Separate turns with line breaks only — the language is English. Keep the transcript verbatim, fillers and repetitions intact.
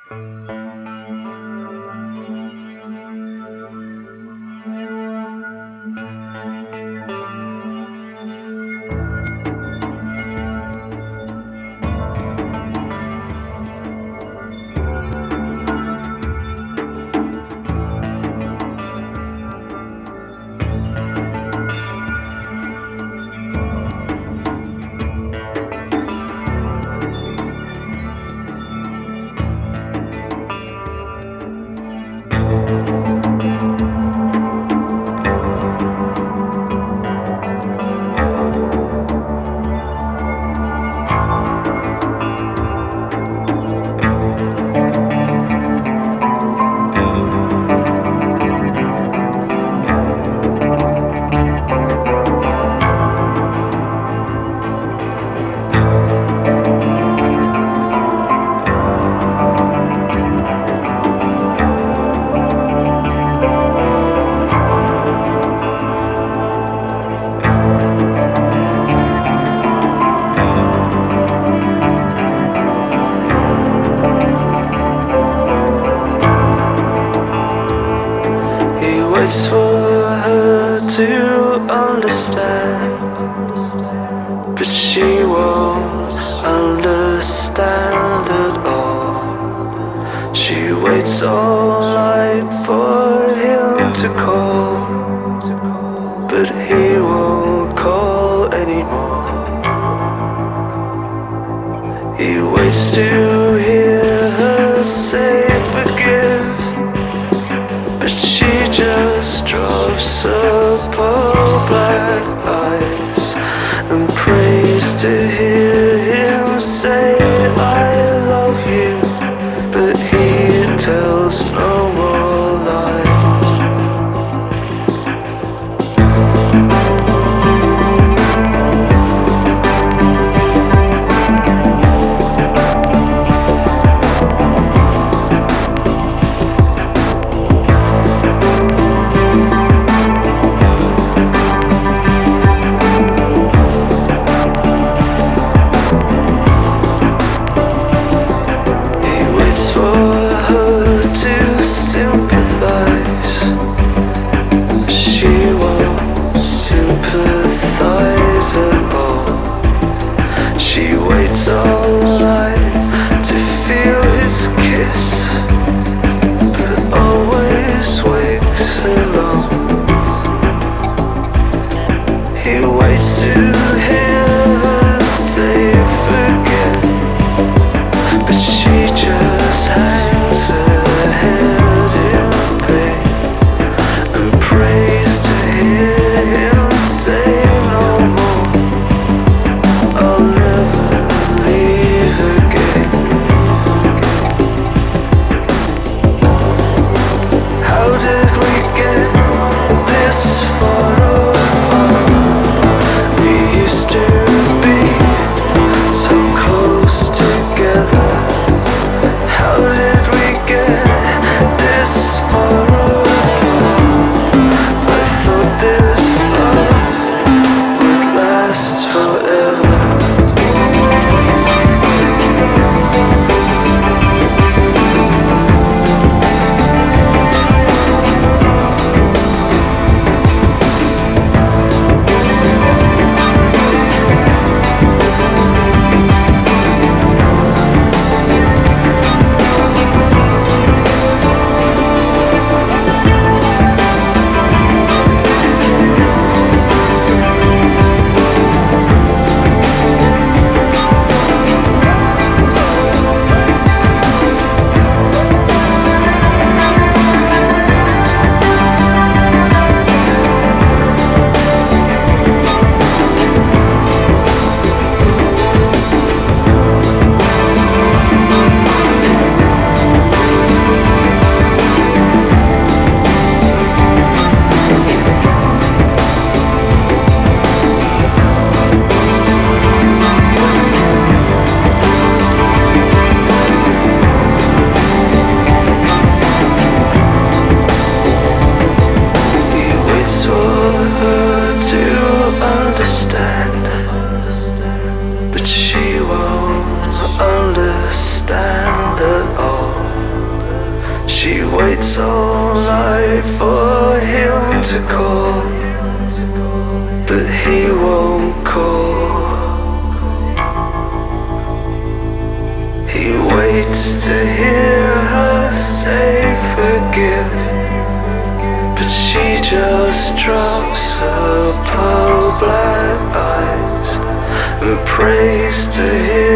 Waits for her to understand, but she won't understand at all. She waits all night for him to call, but he won't call anymore. He waits to hear her say forgive, but she just drops her pearl black eyes and prays to hear him say I love you, but he tells no more lies. She waits all night to feel his kiss, but always wakes alone. He waits to hear her say forget, but she just hangs her head in pain and prays to hear him say no more. I'll never leave again. How did we get this far apart? We used to be so close together. How did we get this far apart? I thought this love would last forever. But she won't understand at all. She waits all night for him to call, but he won't call. He waits to hear her say forgive, but she just drops her pearl black eyes and prays to him